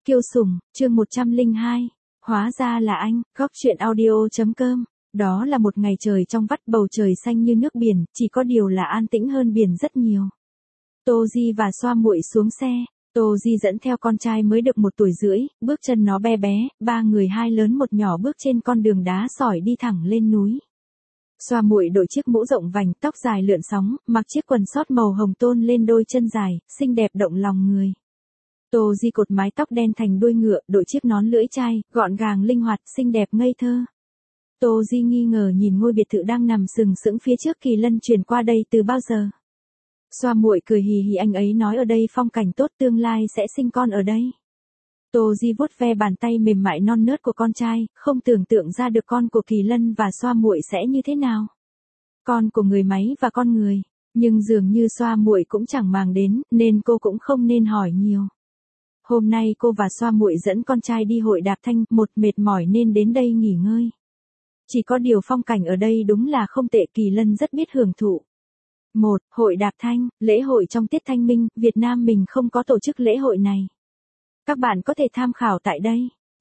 Kiêu Sùng, chương 102. Hóa ra là anh, góc truyện audio.com. Đó là một ngày trời trong vắt, bầu trời xanh như nước biển, chỉ có điều là an tĩnh hơn biển rất nhiều. Tô Di và Xoa Muội xuống xe. Tô Di dẫn theo con trai mới được 1 tuổi rưỡi, bước chân nó bé bé, 3 người 2 lớn 1 nhỏ bước trên con đường đá sỏi đi thẳng lên núi. Xoa Muội đội chiếc mũ rộng vành, tóc dài lượn sóng, mặc chiếc quần sót màu hồng tôn lên đôi chân dài, xinh đẹp động lòng người. Tô Di cột mái tóc đen thành đuôi ngựa, đội chiếc nón lưỡi chai, gọn gàng linh hoạt, xinh đẹp ngây thơ. Tô Di nghi ngờ nhìn ngôi biệt thự đang nằm sừng sững phía trước Kỳ Lân chuyển qua đây từ bao giờ. Xoa Muội cười hì hì, anh ấy nói ở đây phong cảnh tốt, tương lai sẽ sinh con ở đây. Tô Di vuốt ve bàn tay mềm mại non nớt của con trai, không tưởng tượng ra được con của Kỳ Lân và Xoa Muội sẽ như thế nào. Con của người máy và con người, nhưng dường như Xoa Muội cũng chẳng màng đến, nên cô cũng không nên hỏi nhiều. Hôm nay cô và Xoa Muội dẫn con trai đi hội đạp thanh, một mệt mỏi nên đến đây nghỉ ngơi. Chỉ có điều phong cảnh ở đây đúng là không tệ, Kỳ Lân rất biết hưởng thụ. 1. Hội đạp thanh, lễ hội trong tiết thanh minh, Việt Nam mình không có tổ chức lễ hội này. Các bạn có thể tham khảo tại đây.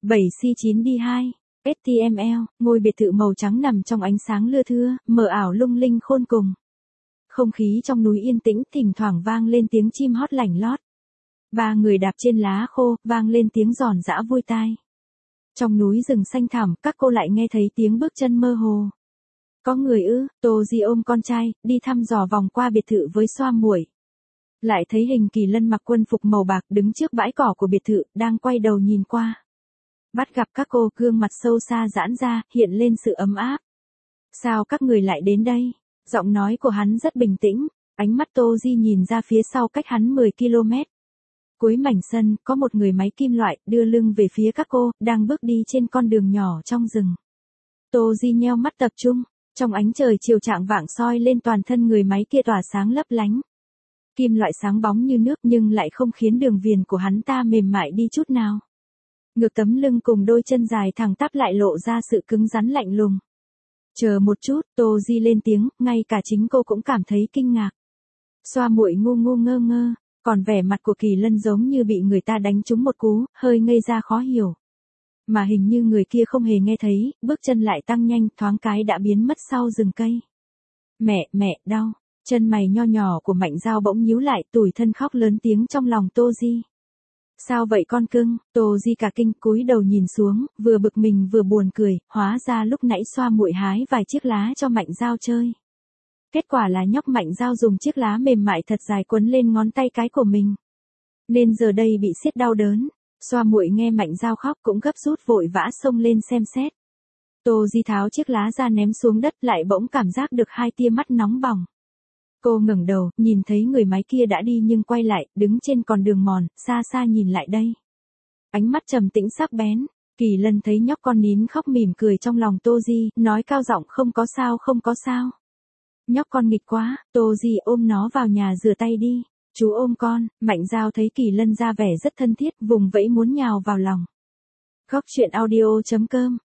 7C9D2, STML, ngôi biệt thự màu trắng nằm trong ánh sáng lưa thưa, mờ ảo lung linh khôn cùng. Không khí trong núi yên tĩnh, thỉnh thoảng vang lên tiếng chim hót lảnh lót. 3 người đạp trên lá khô, vang lên tiếng giòn giã vui tai. Trong núi rừng xanh thẳm, các cô lại nghe thấy tiếng bước chân mơ hồ. Có người ư? Tô Di ôm con trai, đi thăm dò vòng qua biệt thự với Xoa Muội. Lại thấy hình Kỳ Lân mặc quân phục màu bạc đứng trước bãi cỏ của biệt thự, đang quay đầu nhìn qua. Bắt gặp các cô, gương mặt sâu xa giãn ra, hiện lên sự ấm áp. Sao các người lại đến đây? Giọng nói của hắn rất bình tĩnh, ánh mắt Tô Di nhìn ra phía sau cách hắn 10 km. Cuối mảnh sân, có một người máy kim loại, đưa lưng về phía các cô, đang bước đi trên con đường nhỏ trong rừng. Tô Di nheo mắt tập trung, trong ánh trời chiều chạng vạng soi lên toàn thân người máy kia tỏa sáng lấp lánh. Kim loại sáng bóng như nước nhưng lại không khiến đường viền của hắn ta mềm mại đi chút nào. Ngược tấm lưng cùng đôi chân dài thẳng tắp lại lộ ra sự cứng rắn lạnh lùng. Chờ một chút, Tô Di lên tiếng, ngay cả chính cô cũng cảm thấy kinh ngạc. Xoa Muội ngu ngu ngơ ngơ, còn vẻ mặt của Kỳ Lân giống như bị người ta đánh trúng một cú, hơi ngây ra khó hiểu. Mà hình như người kia không hề nghe thấy, bước chân lại tăng nhanh, thoáng cái đã biến mất sau rừng cây. Mẹ, đau. Chân mày nho nhỏ của Mạnh Dao bỗng nhíu lại, tủi thân khóc lớn tiếng trong lòng Tô Di. Sao vậy con cưng? Tô Di cả kinh, cúi đầu nhìn xuống, vừa bực mình vừa buồn cười, hóa ra lúc nãy Xoa Muội hái vài chiếc lá cho Mạnh Dao chơi. Kết quả là nhóc Mạnh Dao dùng chiếc lá mềm mại thật dài quấn lên ngón tay cái của mình. Nên giờ đây bị siết đau đớn. Xoa Muội nghe Mạnh Dao khóc cũng gấp rút vội vã xông lên xem xét. Tô Di tháo chiếc lá ra ném xuống đất, lại bỗng cảm giác được 2 tia mắt nóng bỏng. Cô ngẩng đầu, nhìn thấy người máy kia đã đi nhưng quay lại, đứng trên con đường mòn, xa xa nhìn lại đây. Ánh mắt trầm tĩnh sắc bén. Kỳ Lân thấy nhóc con nín khóc mỉm cười trong lòng Tô Di, nói cao giọng không có sao. Nhóc con nghịch quá, Tô Di ôm nó vào nhà rửa tay đi. Chú ôm con. Mạnh Dao thấy Kỳ Lân ra vẻ rất thân thiết, vùng vẫy muốn nhào vào lòng. Góc truyện audio.com.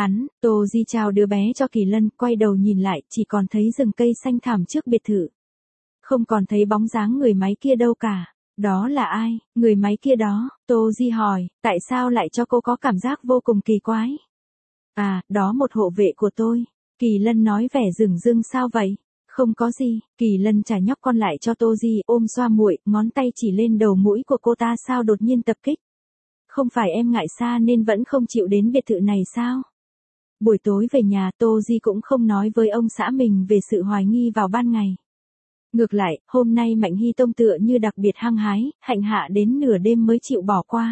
Tô Di chào đứa bé cho Kỳ Lân, quay đầu nhìn lại, chỉ còn thấy rừng cây xanh thẳm trước biệt thự. Không còn thấy bóng dáng người máy kia đâu cả. Đó là ai? Người máy kia đó? Tô Di hỏi, tại sao lại cho cô có cảm giác vô cùng kỳ quái? À, đó một hộ vệ của tôi. Kỳ Lân nói vẻ dửng dưng. Sao vậy? Không có gì. Kỳ Lân trả nhóc con lại cho Tô Di, ôm Xoa Muội, ngón tay chỉ lên đầu mũi của cô ta. Sao đột nhiên tập kích? Không phải em ngại xa nên vẫn không chịu đến biệt thự này sao? Buổi tối về nhà, Tô Di cũng không nói với ông xã mình về sự hoài nghi vào ban ngày. Ngược lại, hôm nay Mạnh Hy Tông tựa như đặc biệt hăng hái, hạnh hạ đến nửa đêm mới chịu bỏ qua.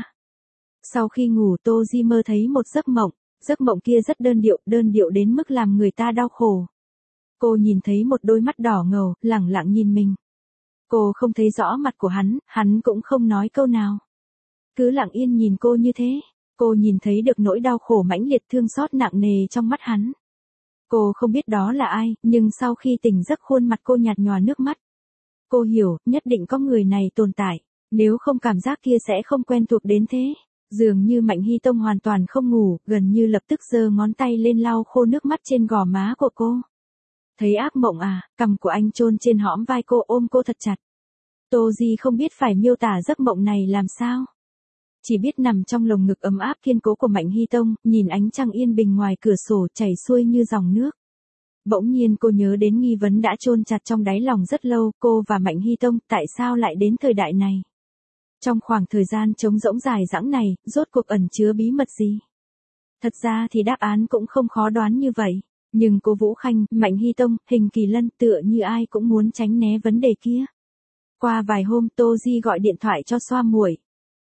Sau khi ngủ, Tô Di mơ thấy một giấc mộng kia rất đơn điệu đến mức làm người ta đau khổ. Cô nhìn thấy một đôi mắt đỏ ngầu, lẳng lặng nhìn mình. Cô không thấy rõ mặt của hắn cũng không nói câu nào. Cứ lặng yên nhìn cô như thế. Cô nhìn thấy được nỗi đau khổ mãnh liệt, thương xót nặng nề trong mắt hắn. Cô không biết đó là ai, nhưng sau khi tỉnh giấc khuôn mặt cô nhạt nhòa nước mắt. Cô hiểu, nhất định có người này tồn tại, nếu không cảm giác kia sẽ không quen thuộc đến thế. Dường như Mạnh Hy Tông hoàn toàn không ngủ, gần như lập tức giơ ngón tay lên lau khô nước mắt trên gò má của cô. Thấy ác mộng à? Cằm của anh chôn trên hõm vai cô, ôm cô thật chặt. Tô Di không biết phải miêu tả giấc mộng này làm sao. Chỉ biết nằm trong lồng ngực ấm áp kiên cố của Mạnh Hy Tông, nhìn ánh trăng yên bình ngoài cửa sổ chảy xuôi như dòng nước. Bỗng nhiên cô nhớ đến nghi vấn đã chôn chặt trong đáy lòng rất lâu, cô và Mạnh Hy Tông tại sao lại đến thời đại này? Trong khoảng thời gian trống rỗng dài dẳng này, rốt cuộc ẩn chứa bí mật gì? Thật ra thì đáp án cũng không khó đoán như vậy. Nhưng cô Vũ Khanh, Mạnh Hy Tông, Hình Kỳ Lân tựa như ai cũng muốn tránh né vấn đề kia. Qua vài hôm Tô Di gọi điện thoại cho Xoa Muội.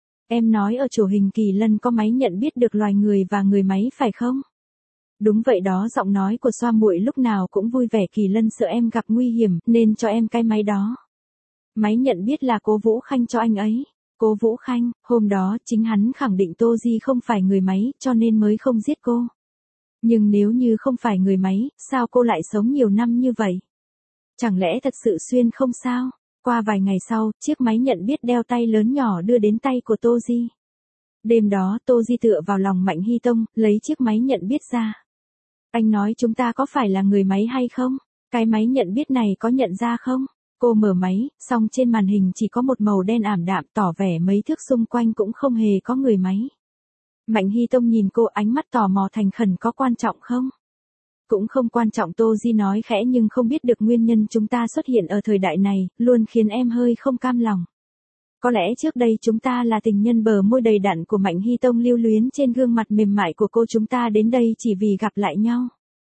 Em nói ở chỗ Hình Kỳ Lân có máy nhận biết được loài người và người máy phải không? Đúng vậy đó, giọng nói của Xoa Muội lúc nào cũng vui vẻ. Kỳ Lân sợ em gặp nguy hiểm nên cho em cái máy đó. Máy nhận biết là cô Vũ Khanh cho anh ấy. Cô Vũ Khanh, hôm đó chính hắn khẳng định Tô Di không phải người máy cho nên mới không giết cô. Nhưng nếu như không phải người máy, sao cô lại sống nhiều năm như vậy? Chẳng lẽ thật sự xuyên không sao? Qua vài ngày sau, chiếc máy nhận biết đeo tay lớn nhỏ đưa đến tay của Tô Di. Đêm đó Tô Di tựa vào lòng Mạnh Hy Tông, lấy chiếc máy nhận biết ra. Anh nói chúng ta có phải là người máy hay không? Cái máy nhận biết này có nhận ra không? Cô mở máy, xong trên màn hình chỉ có một màu đen ảm đạm tỏ vẻ mấy thước xung quanh cũng không hề có người máy. Mạnh Hy Tông nhìn cô ánh mắt tò mò thành khẩn, có quan trọng không? Cũng không quan trọng, Tô Di nói khẽ, nhưng không biết được nguyên nhân chúng ta xuất hiện ở thời đại này, luôn khiến em hơi không cam lòng. Có lẽ trước đây chúng ta là tình nhân, bờ môi đầy đặn của Mạnh Hy Tông lưu luyến trên gương mặt mềm mại của cô, chúng ta đến đây chỉ vì gặp lại nhau.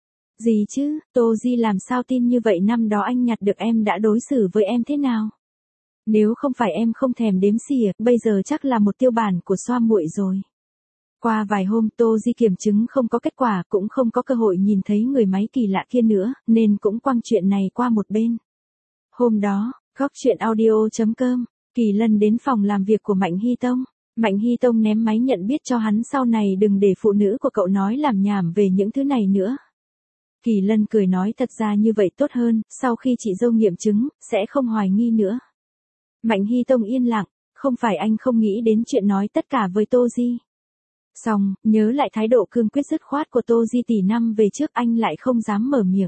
Gì chứ, Tô Di làm sao tin như vậy, năm đó anh nhặt được em đã đối xử với em thế nào? Nếu không phải em không thèm đếm xỉa, bây giờ chắc là một tiêu bản của Xoa Muội rồi. Qua vài hôm Tô Di kiểm chứng không có kết quả, cũng không có cơ hội nhìn thấy người máy kỳ lạ kia nữa, nên cũng quăng chuyện này qua một bên. Hôm đó, góc chuyện audio.com, Kỳ Lân đến phòng làm việc của Mạnh Hy Tông. Mạnh Hy Tông ném máy nhận biết cho hắn, sau này đừng để phụ nữ của cậu nói làm nhảm về những thứ này nữa. Kỳ Lân cười nói, thật ra như vậy tốt hơn, sau khi chị dâu nghiệm chứng, sẽ không hoài nghi nữa. Mạnh Hy Tông yên lặng, không phải anh không nghĩ đến chuyện nói tất cả với Tô Di. Xong, nhớ lại thái độ cương quyết dứt khoát của Tô Di tỷ năm về trước, anh lại không dám mở miệng.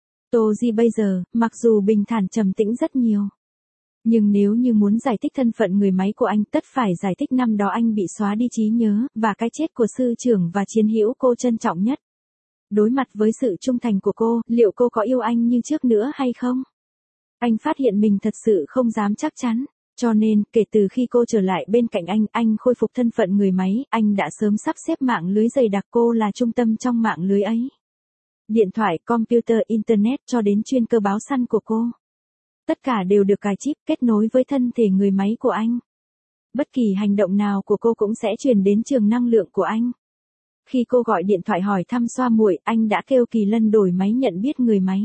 Tô Di bây giờ, mặc dù bình thản trầm tĩnh rất nhiều. Nhưng nếu như muốn giải thích thân phận người máy của anh, tất phải giải thích năm đó anh bị xóa đi trí nhớ, và cái chết của sư trưởng và chiến hữu cô trân trọng nhất. Đối mặt với sự trung thành của cô, liệu cô có yêu anh như trước nữa hay không? Anh phát hiện mình thật sự không dám chắc chắn. Cho nên, kể từ khi cô trở lại bên cạnh anh khôi phục thân phận người máy, anh đã sớm sắp xếp mạng lưới dày đặc, cô là trung tâm trong mạng lưới ấy. Điện thoại, computer, internet cho đến chuyên cơ báo săn của cô. Tất cả đều được cài chip kết nối với thân thể người máy của anh. Bất kỳ hành động nào của cô cũng sẽ truyền đến trường năng lượng của anh. Khi cô gọi điện thoại hỏi thăm Xoa Muội, anh đã kêu Kỳ Lân đổi máy nhận biết người máy.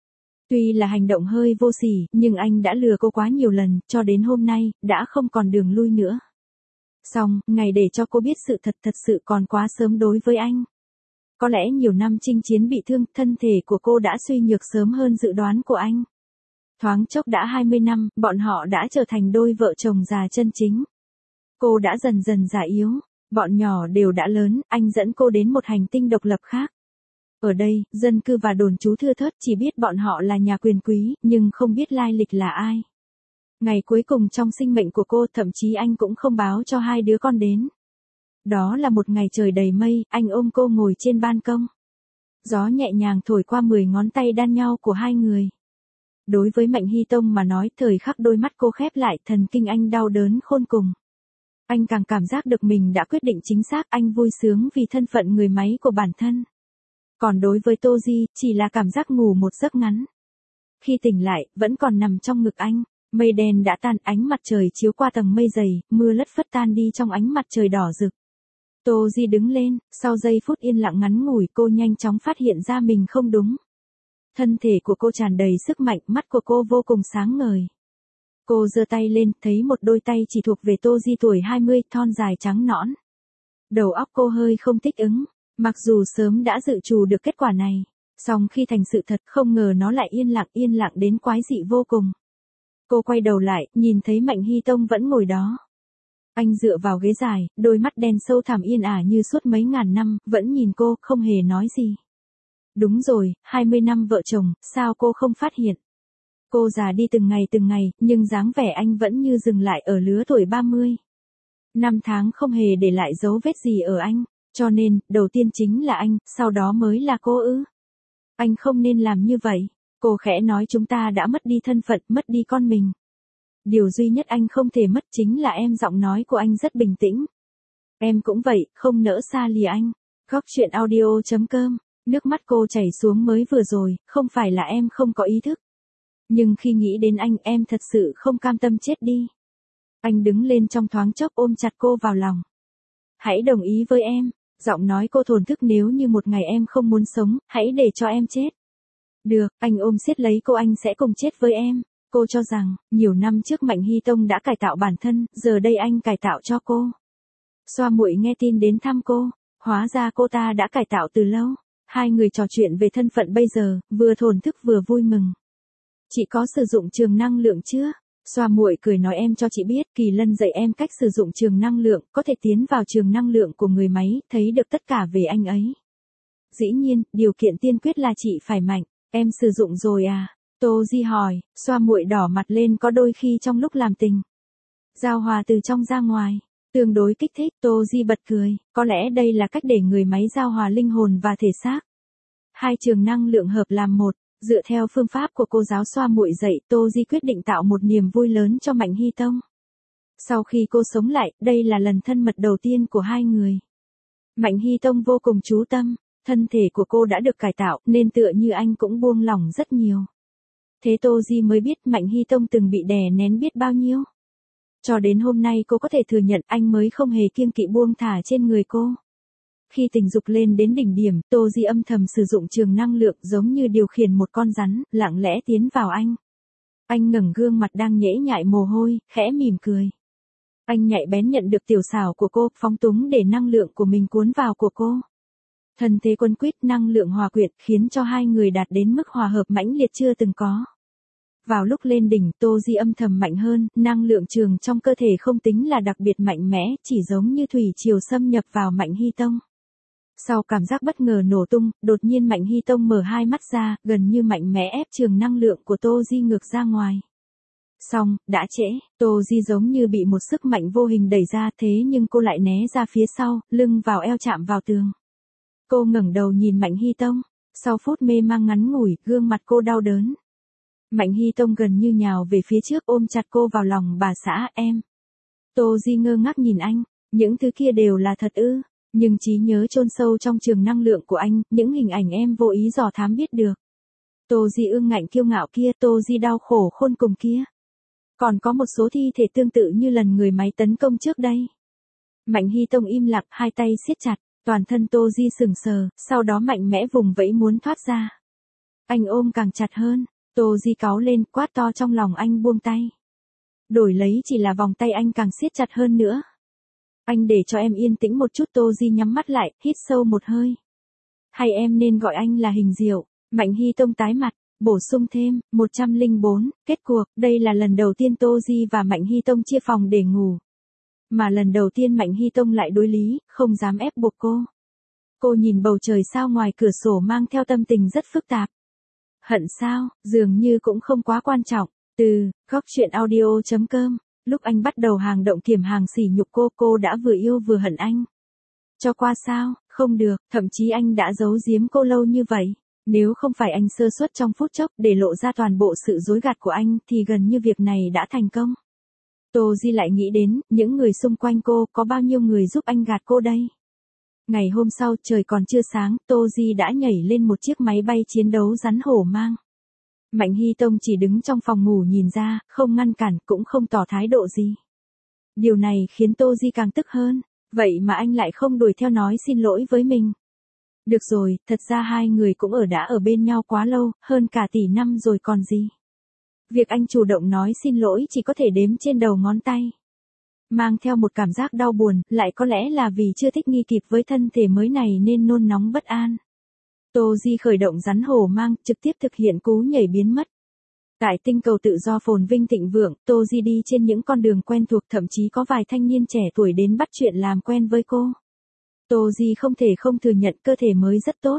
Tuy là hành động hơi vô sỉ, nhưng anh đã lừa cô quá nhiều lần, cho đến hôm nay, đã không còn đường lui nữa. Xong, ngày để cho cô biết sự thật sự còn quá sớm đối với anh. Có lẽ nhiều năm chinh chiến bị thương, thân thể của cô đã suy nhược sớm hơn dự đoán của anh. Thoáng chốc đã 20 năm, bọn họ đã trở thành đôi vợ chồng già chân chính. Cô đã dần dần già yếu, bọn nhỏ đều đã lớn, anh dẫn cô đến một hành tinh độc lập khác. Ở đây, dân cư và đồn trú thưa thớt, chỉ biết bọn họ là nhà quyền quý, nhưng không biết lai lịch là ai. Ngày cuối cùng trong sinh mệnh của cô, thậm chí anh cũng không báo cho hai đứa con đến. Đó là một ngày trời đầy mây, anh ôm cô ngồi trên ban công. Gió nhẹ nhàng thổi qua 10 ngón tay đan nhau của hai người. Đối với Mạnh Hy Tông mà nói, thời khắc đôi mắt cô khép lại, thần kinh anh đau đớn khôn cùng. Anh càng cảm giác được mình đã quyết định chính xác, anh vui sướng vì thân phận người máy của bản thân. Còn đối với Tô Di, chỉ là cảm giác ngủ một giấc ngắn. Khi tỉnh lại, vẫn còn nằm trong ngực anh, mây đen đã tan, ánh mặt trời chiếu qua tầng mây dày, mưa lất phất tan đi trong ánh mặt trời đỏ rực. Tô Di đứng lên, sau giây phút yên lặng ngắn ngủi, cô nhanh chóng phát hiện ra mình không đúng. Thân thể của cô tràn đầy sức mạnh, mắt của cô vô cùng sáng ngời. Cô giơ tay lên, thấy một đôi tay chỉ thuộc về Tô Di tuổi 20, thon dài trắng nõn. Đầu óc cô hơi không thích ứng. Mặc dù sớm đã dự trù được kết quả này, song khi thành sự thật, không ngờ nó lại yên lặng đến quái dị vô cùng. Cô quay đầu lại, nhìn thấy Mạnh Hy Tông vẫn ngồi đó. Anh dựa vào ghế dài, đôi mắt đen sâu thẳm yên ả như suốt mấy ngàn năm, vẫn nhìn cô, không hề nói gì. Đúng rồi, 20 năm vợ chồng, sao cô không phát hiện? Cô già đi từng ngày, nhưng dáng vẻ anh vẫn như dừng lại ở lứa tuổi 30. Năm tháng không hề để lại dấu vết gì ở anh, cho nên, đầu tiên chính là anh, sau đó mới là cô ư. Anh không nên làm như vậy. Cô khẽ nói chúng ta đã mất đi thân phận, mất đi con mình. Điều duy nhất anh không thể mất chính là em. Giọng nói của anh rất bình tĩnh. Em cũng vậy, không nỡ xa lìa anh. Góc chuyện audio.com. Nước mắt cô chảy xuống mới vừa rồi, không phải là em không có ý thức. Nhưng khi nghĩ đến anh, em thật sự không cam tâm chết đi. Anh đứng lên trong thoáng chốc ôm chặt cô vào lòng. Hãy đồng ý với em. Giọng nói cô thổn thức, nếu như một ngày em không muốn sống, hãy để cho em chết. Được, anh ôm siết lấy cô, anh sẽ cùng chết với em. Cô cho rằng, nhiều năm trước Mạnh Hy Tông đã cải tạo bản thân, giờ đây anh cải tạo cho cô. Xoa muội nghe tin đến thăm cô, hóa ra cô ta đã cải tạo từ lâu. Hai người trò chuyện về thân phận bây giờ, vừa thổn thức vừa vui mừng. Chị có sử dụng trường năng lượng chưa? Xoa muội cười nói em cho chị biết, Kỳ Lân dạy em cách sử dụng trường năng lượng, có thể tiến vào trường năng lượng của người máy, thấy được tất cả về anh ấy. Dĩ nhiên, điều kiện tiên quyết là chị phải mạnh. Em sử dụng rồi à? Tô Di hỏi. Xoa muội đỏ mặt lên, có đôi khi trong lúc làm tình, giao hòa từ trong ra ngoài, tương đối kích thích. Tô Di bật cười, có lẽ đây là cách để người máy giao hòa linh hồn và thể xác. Hai trường năng lượng hợp làm một. Dựa theo phương pháp của cô giáo xoa muội dạy, Tô Di quyết định tạo một niềm vui lớn cho Mạnh Hy Tông. Sau khi cô sống lại, đây là lần thân mật đầu tiên của hai người. Mạnh Hy Tông vô cùng chú tâm, thân thể của cô đã được cải tạo, nên tựa như anh cũng buông lỏng rất nhiều. Thế Tô Di mới biết Mạnh Hy Tông từng bị đè nén biết bao nhiêu. Cho đến hôm nay cô có thể thừa nhận anh mới không hề kiêng kỵ buông thả trên người cô. Khi tình dục lên đến đỉnh điểm, Tô Di âm thầm sử dụng trường năng lượng giống như điều khiển một con rắn, lặng lẽ tiến vào anh. Anh ngẩng gương mặt đang nhễ nhại mồ hôi, khẽ mỉm cười. Anh nhạy bén nhận được tiểu xảo của cô, phóng túng để năng lượng của mình cuốn vào của cô. Thân thế quấn quýt, năng lượng hòa quyện, khiến cho hai người đạt đến mức hòa hợp mãnh liệt chưa từng có. Vào lúc lên đỉnh, Tô Di âm thầm mạnh hơn, năng lượng trường trong cơ thể không tính là đặc biệt mạnh mẽ, chỉ giống như thủy triều xâm nhập vào Mạnh Hy Tông. Sau cảm giác bất ngờ nổ tung, đột nhiên Mạnh Hy Tông mở hai mắt ra, gần như mạnh mẽ ép trường năng lượng của Tô Di ngược ra ngoài. Xong, đã trễ, Tô Di giống như bị một sức mạnh vô hình đẩy ra, thế nhưng cô lại né ra phía sau, lưng vào eo chạm vào tường. Cô ngẩng đầu nhìn Mạnh Hy Tông, sau phút mê mang ngắn ngủi, gương mặt cô đau đớn. Mạnh Hy Tông gần như nhào về phía trước ôm chặt cô vào lòng. Bà xã, em. Tô Di ngơ ngác nhìn anh, những thứ kia đều là thật ư? Nhưng trí nhớ chôn sâu trong trường năng lượng của anh, những hình ảnh em vô ý dò thám biết được. Tô Di ương ngạnh kiêu ngạo kia, Tô Di đau khổ khôn cùng kia. Còn có một số thi thể tương tự như lần người máy tấn công trước đây. Mạnh Hy Tông im lặng, hai tay siết chặt, toàn thân Tô Di sững sờ, sau đó mạnh mẽ vùng vẫy muốn thoát ra. Anh ôm càng chặt hơn, Tô Di cáu lên, quát to trong lòng anh buông tay. Đổi lấy chỉ là vòng tay anh càng siết chặt hơn nữa. Anh để cho em yên tĩnh một chút. Tô Di nhắm mắt lại, hít sâu một hơi. Hay em nên gọi anh là Hình Diệu. Mạnh Hy Tông tái mặt, bổ sung thêm, 104, kết cuộc, đây là lần đầu tiên Tô Di và Mạnh Hy Tông chia phòng để ngủ. Mà lần đầu tiên Mạnh Hy Tông lại đối lý, không dám ép buộc cô. Cô nhìn bầu trời sao ngoài cửa sổ mang theo tâm tình rất phức tạp. Hận sao, dường như cũng không quá quan trọng. Từ, góc chuyện audio.com. Lúc anh bắt đầu hàng động kiểm hàng sỉ nhục cô đã vừa yêu vừa hận anh. Cho qua sao, không được, thậm chí anh đã giấu giếm cô lâu như vậy. Nếu không phải anh sơ suất trong phút chốc để lộ ra toàn bộ sự dối gạt của anh thì gần như việc này đã thành công. Tô Di lại nghĩ đến, những người xung quanh cô, có bao nhiêu người giúp anh gạt cô đây. Ngày hôm sau, trời còn chưa sáng, Tô Di đã nhảy lên một chiếc máy bay chiến đấu rắn hổ mang. Mạnh Hy Tông chỉ đứng trong phòng ngủ nhìn ra, không ngăn cản, cũng không tỏ thái độ gì. Điều này khiến Tô Di càng tức hơn, vậy mà anh lại không đuổi theo nói xin lỗi với mình. Được rồi, thật ra hai người cũng đã ở bên nhau quá lâu, hơn cả tỷ năm rồi còn gì. Việc anh chủ động nói xin lỗi chỉ có thể đếm trên đầu ngón tay. Mang theo một cảm giác đau buồn, lại có lẽ là vì chưa thích nghi kịp với thân thể mới này nên nôn nóng bất an. Tô Di khởi động rắn hổ mang, trực tiếp thực hiện cú nhảy biến mất. Tại tinh cầu tự do phồn vinh thịnh vượng, Tô Di đi trên những con đường quen thuộc, thậm chí có vài thanh niên trẻ tuổi đến bắt chuyện làm quen với cô. Tô Di không thể không thừa nhận cơ thể mới rất tốt.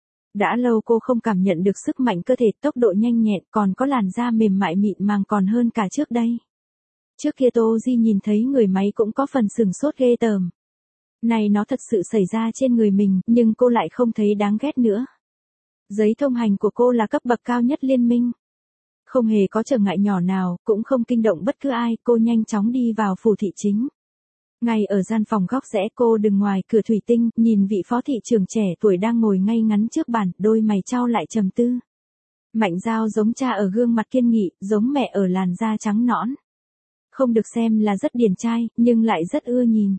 Đã lâu cô không cảm nhận được sức mạnh cơ thể, tốc độ nhanh nhẹn, còn có làn da mềm mại mịn màng còn hơn cả trước đây. Trước kia Tô Di nhìn thấy người máy cũng có phần sửng sốt ghê tởm. Này nó thật sự xảy ra trên người mình, nhưng cô lại không thấy đáng ghét nữa. Giấy thông hành của cô là cấp bậc cao nhất liên minh. Không hề có trở ngại nhỏ nào, cũng không kinh động bất cứ ai, cô nhanh chóng đi vào phủ thị chính. Ngay ở gian phòng góc rẽ cô đứng ngoài cửa thủy tinh, nhìn vị phó thị trưởng trẻ tuổi đang ngồi ngay ngắn trước bàn, đôi mày chau lại trầm tư. Mạnh Giao giống cha ở gương mặt kiên nghị, giống mẹ ở làn da trắng nõn. Không được xem là rất điển trai, nhưng lại rất ưa nhìn.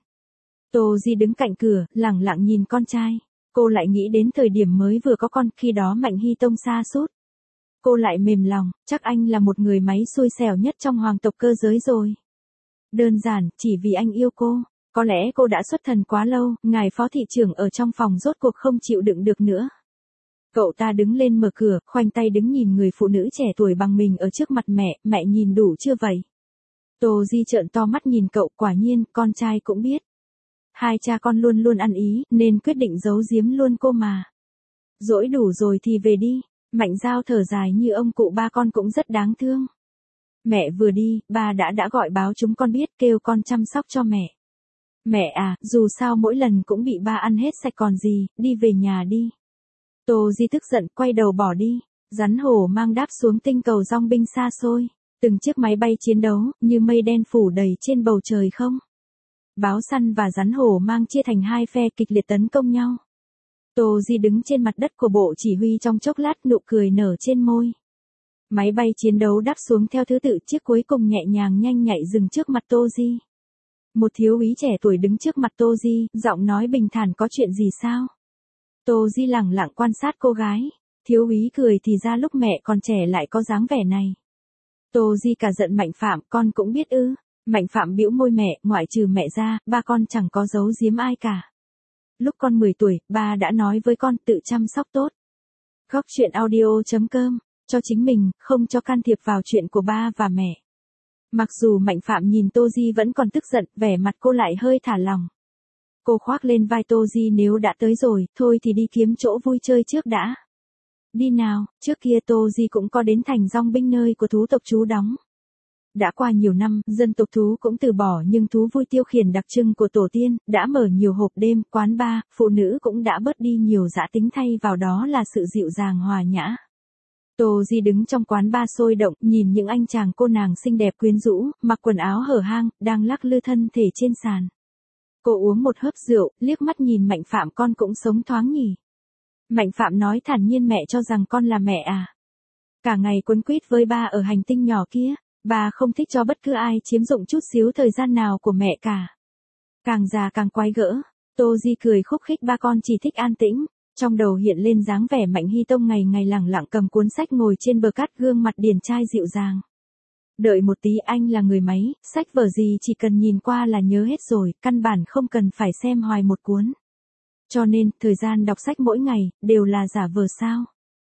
Tô Di đứng cạnh cửa, lẳng lặng nhìn con trai. Cô lại nghĩ đến thời điểm mới vừa có con, khi đó Mạnh Hy Tông sa sút. Cô lại mềm lòng, chắc anh là một người máy xui xẻo nhất trong hoàng tộc cơ giới rồi. Đơn giản, chỉ vì anh yêu cô. Có lẽ cô đã xuất thần quá lâu, ngài phó thị trưởng ở trong phòng rốt cuộc không chịu đựng được nữa. Cậu ta đứng lên mở cửa, khoanh tay đứng nhìn người phụ nữ trẻ tuổi bằng mình ở trước mặt mẹ nhìn đủ chưa vậy? Tô Di trợn to mắt nhìn cậu, quả nhiên, con trai cũng biết. Hai cha con luôn luôn ăn ý, nên quyết định giấu giếm luôn cô mà. Dỗi đủ rồi thì về đi. Mạnh Giao thở dài như ông cụ ba con cũng rất đáng thương. Mẹ vừa đi, ba đã gọi báo chúng con biết, kêu con chăm sóc cho mẹ. Mẹ à, dù sao mỗi lần cũng bị ba ăn hết sạch còn gì, đi về nhà đi. Tô Di tức giận, quay đầu bỏ đi. Rắn hổ mang đáp xuống tinh cầu dong binh xa xôi. Từng chiếc máy bay chiến đấu, như mây đen phủ đầy trên bầu trời không. Báo săn và rắn hổ mang chia thành hai phe kịch liệt tấn công nhau. Tô Di đứng trên mặt đất của bộ chỉ huy trong chốc lát, nụ cười nở trên môi. Máy bay chiến đấu đáp xuống theo thứ tự, chiếc cuối cùng nhẹ nhàng nhanh nhạy dừng trước mặt Tô Di. Một thiếu úy trẻ tuổi đứng trước mặt Tô Di, giọng nói bình thản, có chuyện gì sao? Tô Di lẳng lặng quan sát cô gái. Thiếu úy cười, thì ra lúc mẹ còn trẻ lại có dáng vẻ này. Tô Di cả giận Mạnh Phạm, con cũng biết ư? Mạnh Phạm bĩu môi, mẹ, ngoại trừ mẹ ra, ba con chẳng có giấu giếm ai cả. Lúc con 10 tuổi, ba đã nói với con tự chăm sóc tốt. Góc truyện audio.com, cho chính mình, không cho can thiệp vào chuyện của ba và mẹ. Mặc dù Mạnh Phạm nhìn Tô Di vẫn còn tức giận, vẻ mặt cô lại hơi thả lỏng. Cô khoác lên vai Tô Di, nếu đã tới rồi, thôi thì đi kiếm chỗ vui chơi trước đã. Đi nào, trước kia Tô Di cũng có đến thành dong binh nơi của thú tộc trú đóng. Đã qua nhiều năm, dân tộc thú cũng từ bỏ nhưng thú vui tiêu khiển đặc trưng của tổ tiên, đã mở nhiều hộp đêm, quán bar, phụ nữ cũng đã bớt đi nhiều dã tính, thay vào đó là sự dịu dàng hòa nhã. Tô Di đứng trong quán bar sôi động, nhìn những anh chàng cô nàng xinh đẹp quyến rũ, mặc quần áo hở hang, đang lắc lư thân thể trên sàn. Cô uống một hớp rượu, liếc mắt nhìn Mạnh Phạm, con cũng sống thoáng nhỉ. Mạnh Phạm nói thản nhiên, mẹ cho rằng con là mẹ à? Cả ngày quấn quýt với ba ở hành tinh nhỏ kia, ba không thích cho bất cứ ai chiếm dụng chút xíu thời gian nào của mẹ cả. Càng già càng quái gỡ. Tô Di cười khúc khích, ba con chỉ thích an tĩnh. Trong đầu hiện lên dáng vẻ Mạnh Hy Tông ngày ngày lẳng lặng cầm cuốn sách ngồi trên bờ cát, gương mặt điển trai dịu dàng. Đợi một tí, anh là người máy, sách vở gì chỉ cần nhìn qua là nhớ hết rồi, căn bản không cần phải xem hoài một cuốn. Cho nên, thời gian đọc sách mỗi ngày, đều là giả vờ sao?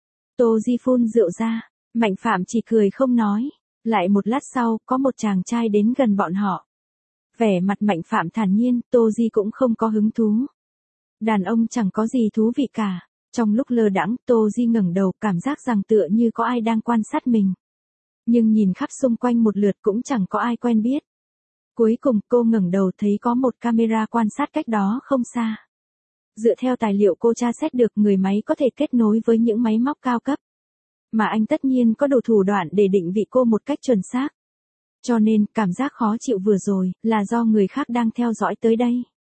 Tô Di phun rượu ra, Mạnh Phạm chỉ cười không nói. Lại một lát sau, có một chàng trai đến gần bọn họ. Vẻ mặt Mạnh Phạm thản nhiên, Tô Di cũng không có hứng thú. Đàn ông chẳng có gì thú vị cả. Trong lúc lơ đãng, Tô Di ngẩng đầu, cảm giác rằng tựa như có ai đang quan sát mình. Nhưng nhìn khắp xung quanh một lượt cũng chẳng có ai quen biết. Cuối cùng cô ngẩng đầu thấy có một camera quan sát cách đó không xa. Dựa theo tài liệu cô tra xét được, người máy có thể kết nối với những máy móc cao cấp. Mà anh tất nhiên có đủ thủ đoạn để định vị cô một cách chuẩn xác. Cho nên, cảm giác khó chịu vừa rồi, là do người khác đang theo dõi tới đây.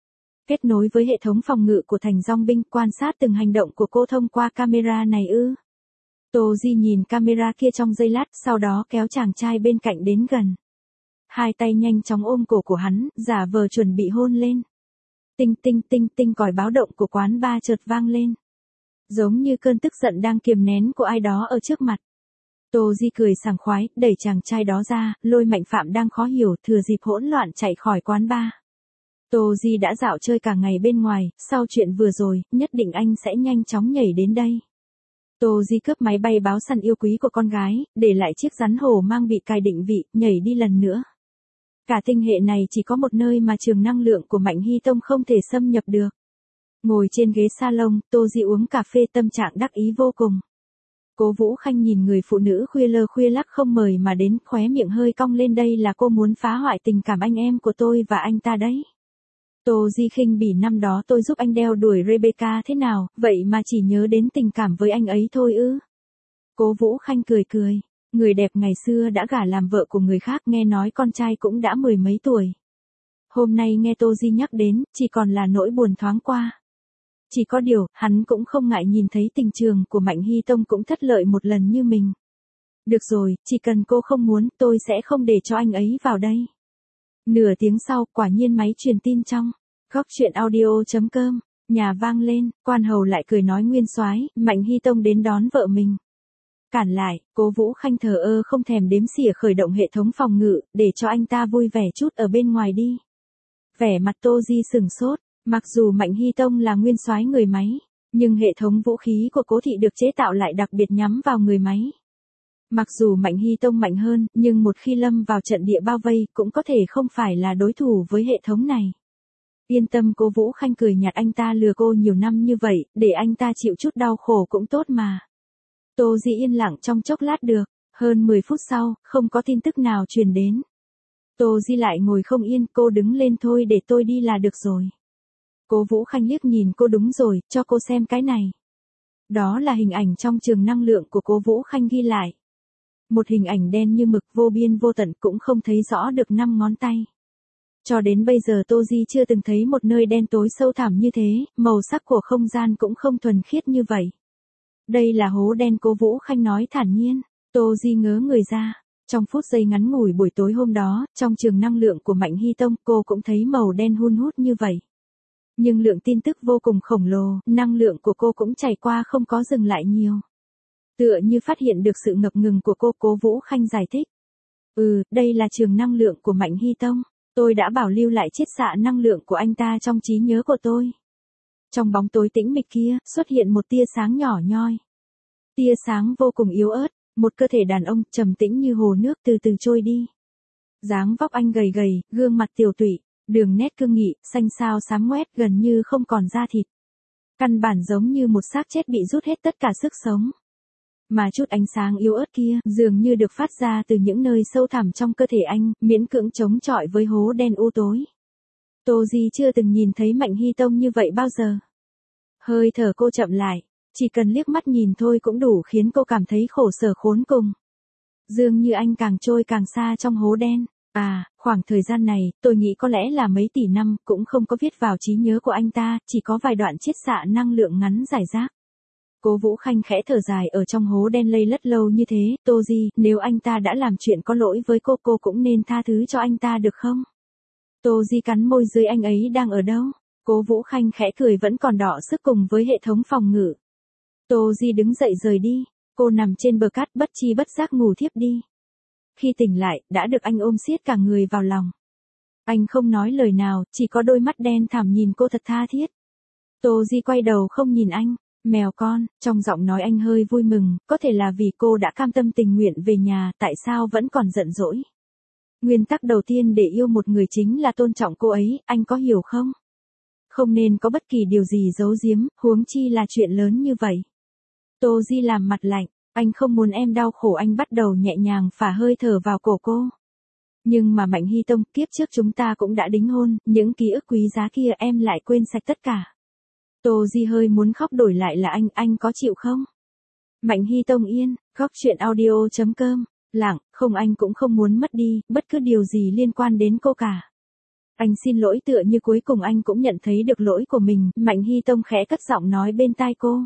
Kết nối với hệ thống phòng ngự của thành dong binh, quan sát từng hành động của cô thông qua camera này ư? Tô Di nhìn camera kia trong giây lát, sau đó kéo chàng trai bên cạnh đến gần. Hai tay nhanh chóng ôm cổ của hắn, giả vờ chuẩn bị hôn lên. Tinh tinh tinh tinh, còi báo động của quán bar chợt vang lên. Giống như cơn tức giận đang kiềm nén của ai đó ở trước mặt. Tô Di cười sảng khoái, đẩy chàng trai đó ra, lôi Mạnh Phạm đang khó hiểu, thừa dịp hỗn loạn chạy khỏi quán bar. Tô Di đã dạo chơi cả ngày bên ngoài, sau chuyện vừa rồi, nhất định anh sẽ nhanh chóng nhảy đến đây. Tô Di cướp máy bay báo săn yêu quý của con gái, để lại chiếc rắn hổ mang bị cài định vị, nhảy đi lần nữa. Cả tinh hệ này chỉ có một nơi mà trường năng lượng của Mạnh Hy Tông không thể xâm nhập được. Ngồi trên ghế salon, Tô Di uống cà phê, tâm trạng đắc ý vô cùng. Cố Vũ Khanh nhìn người phụ nữ khuya lơ khuya lắc không mời mà đến, khóe miệng hơi cong lên, đây là cô muốn phá hoại tình cảm anh em của tôi và anh ta đấy. Tô Di khinh bỉ, năm đó tôi giúp anh đeo đuổi Rebecca thế nào, vậy mà chỉ nhớ đến tình cảm với anh ấy thôi ư? Cố Vũ Khanh cười cười, người đẹp ngày xưa đã gả làm vợ của người khác, nghe nói con trai cũng đã 10 mấy tuổi. Hôm nay nghe Tô Di nhắc đến, chỉ còn là nỗi buồn thoáng qua. Chỉ có điều, hắn cũng không ngại nhìn thấy tình trường của Mạnh Hy Tông cũng thất lợi một lần như mình. Được rồi, chỉ cần cô không muốn, tôi sẽ không để cho anh ấy vào đây. Nửa tiếng sau, quả nhiên máy truyền tin trong góc chuyện audio.com, nhà vang lên, quan hầu lại cười nói, Nguyên soái, Mạnh Hy Tông đến đón vợ mình. Cản lại, Cố Vũ Khanh thờ ơ không thèm đếm xỉa khởi động hệ thống phòng ngự, để cho anh ta vui vẻ chút ở bên ngoài đi. Vẻ mặt Tô Di sửng sốt, mặc dù Mạnh Hy Tông là nguyên soái người máy, nhưng hệ thống vũ khí của Cố thị được chế tạo lại đặc biệt nhắm vào người máy. Mặc dù Mạnh Hy Tông mạnh hơn, nhưng một khi lâm vào trận địa bao vây, cũng có thể không phải là đối thủ với hệ thống này. Yên tâm, Cố Vũ Khanh cười nhạt, anh ta lừa cô nhiều năm như vậy, để anh ta chịu chút đau khổ cũng tốt mà. Tô Di yên lặng trong chốc lát được, hơn 10 phút sau, không có tin tức nào truyền đến. Tô Di lại ngồi không yên, cô đứng lên, thôi để tôi đi là được rồi. Cố Vũ Khanh liếc nhìn cô, đúng rồi, cho cô xem cái này. Đó là hình ảnh trong trường năng lượng của Cố Vũ Khanh ghi lại. Một hình ảnh đen như mực, vô biên vô tận, cũng không thấy rõ được 5 ngón tay. Cho đến bây giờ Tô Di chưa từng thấy một nơi đen tối sâu thẳm như thế, màu sắc của không gian cũng không thuần khiết như vậy. Đây là hố đen, Cố Vũ Khanh nói thản nhiên. Tô Di ngớ người ra. Trong phút giây ngắn ngủi buổi tối hôm đó, trong trường năng lượng của Mạnh Hy Tông, cô cũng thấy màu đen hun hút như vậy. Nhưng lượng tin tức vô cùng khổng lồ, năng lượng của cô cũng chảy qua không có dừng lại nhiều. Tựa như phát hiện được sự ngập ngừng của cô, Cố Vũ Khanh giải thích. Đây là trường năng lượng của Mạnh Hy Tông. Tôi đã bảo lưu lại chiết xạ năng lượng của anh ta trong trí nhớ của tôi. Trong bóng tối tĩnh mịch kia, xuất hiện một tia sáng nhỏ nhoi. Tia sáng vô cùng yếu ớt, một cơ thể đàn ông, trầm tĩnh như hồ nước, từ từ trôi đi. Dáng vóc anh gầy gầy, gương mặt tiều tụy, đường nét cương nghị, xanh xao xám ngoét, gần như không còn da thịt. Căn bản giống như một xác chết bị rút hết tất cả sức sống. Mà chút ánh sáng yếu ớt kia, dường như được phát ra từ những nơi sâu thẳm trong cơ thể anh, miễn cưỡng chống chọi với hố đen u tối. Tô Di chưa từng nhìn thấy Mạnh Hy Tông như vậy bao giờ. Hơi thở cô chậm lại, chỉ cần liếc mắt nhìn thôi cũng đủ khiến cô cảm thấy khổ sở khốn cùng. Dường như anh càng trôi càng xa trong hố đen. Khoảng thời gian này, tôi nghĩ có lẽ là mấy tỷ năm, cũng không có viết vào trí nhớ của anh ta, chỉ có vài đoạn chiết xạ năng lượng ngắn rải rác. Cố Vũ Khanh khẽ thở dài, ở trong hố đen lây lất lâu như thế, Tô Di, nếu anh ta đã làm chuyện có lỗi với cô cũng nên tha thứ cho anh ta được không? Tô Di cắn môi dưới, anh ấy đang ở đâu? Cố Vũ Khanh khẽ cười, vẫn còn đọ sức cùng với hệ thống phòng ngự. Tô Di đứng dậy rời đi, cô nằm trên bờ cát bất chi bất giác ngủ thiếp đi. Khi tỉnh lại, đã được anh ôm siết cả người vào lòng. Anh không nói lời nào, chỉ có đôi mắt đen thẳm nhìn cô thật tha thiết. Tô Di quay đầu không nhìn anh. Mèo con, trong giọng nói anh hơi vui mừng, có thể là vì cô đã cam tâm tình nguyện về nhà, tại sao vẫn còn giận dỗi. Nguyên tắc đầu tiên để yêu một người chính là tôn trọng cô ấy, anh có hiểu không? Không nên có bất kỳ điều gì giấu giếm, huống chi là chuyện lớn như vậy. Tô Di làm mặt lạnh, anh không muốn em đau khổ, anh bắt đầu nhẹ nhàng phả hơi thở vào cổ cô. Nhưng mà Mạnh Hy Tông, kiếp trước chúng ta cũng đã đính hôn, những ký ức quý giá kia em lại quên sạch tất cả. Tô Di hơi muốn khóc, đổi lại là anh có chịu không? Mạnh Hy Tông yên, góc chuyện audio.com, lặng, không, anh cũng không muốn mất đi, bất cứ điều gì liên quan đến cô cả. Anh xin lỗi, tựa như cuối cùng anh cũng nhận thấy được lỗi của mình, Mạnh Hy Tông khẽ cất giọng nói bên tai cô.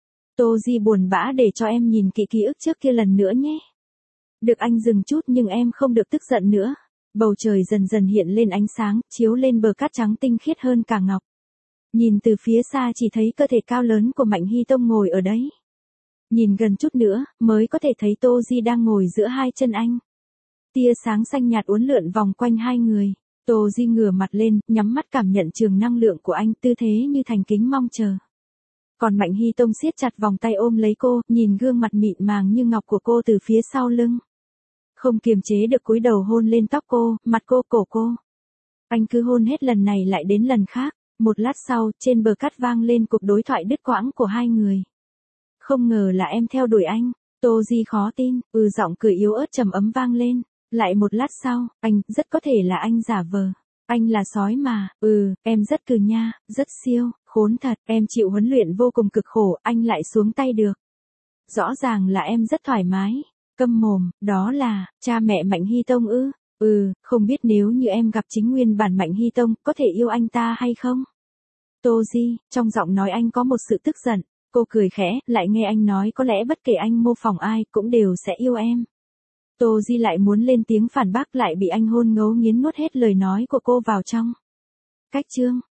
Tô Di buồn bã, để cho em nhìn kỹ ký ức trước kia lần nữa nhé. Được, anh dừng chút, nhưng em không được tức giận nữa. Bầu trời dần dần hiện lên ánh sáng, chiếu lên bờ cát trắng tinh khiết hơn cả ngọc. Nhìn từ phía xa chỉ thấy cơ thể cao lớn của Mạnh Hy Tông ngồi ở đấy. Nhìn gần chút nữa, mới có thể thấy Tô Di đang ngồi giữa hai chân anh. Tia sáng xanh nhạt uốn lượn vòng quanh hai người. Tô Di ngửa mặt lên, nhắm mắt cảm nhận trường năng lượng của anh, tư thế như thành kính mong chờ. Còn Mạnh Hy Tông siết chặt vòng tay ôm lấy cô, nhìn gương mặt mịn màng như ngọc của cô từ phía sau lưng. Không kiềm chế được cúi đầu hôn lên tóc cô, mặt cô, cổ cô. Anh cứ hôn hết lần này lại đến lần khác. Một lát sau, trên bờ cát vang lên cuộc đối thoại đứt quãng của hai người. Không ngờ là em theo đuổi anh. Tô Di khó tin, giọng cười yếu ớt trầm ấm vang lên. Lại một lát sau, anh, rất có thể là anh giả vờ. Anh là sói mà, em rất cừ nha, rất siêu, khốn thật, em chịu huấn luyện vô cùng cực khổ, anh lại xuống tay được. Rõ ràng là em rất thoải mái. Câm mồm, đó là, cha mẹ Mạnh Hy Tông ư? Không biết nếu như em gặp chính nguyên bản Mạnh Hy Tông, có thể yêu anh ta hay không? Tô Di, trong giọng nói anh có một sự tức giận. Cô cười khẽ, lại nghe anh nói có lẽ bất kể anh mô phỏng ai, cũng đều sẽ yêu em. Tô Di lại muốn lên tiếng phản bác lại bị anh hôn ngấu nghiến nuốt hết lời nói của cô vào trong. Cách chương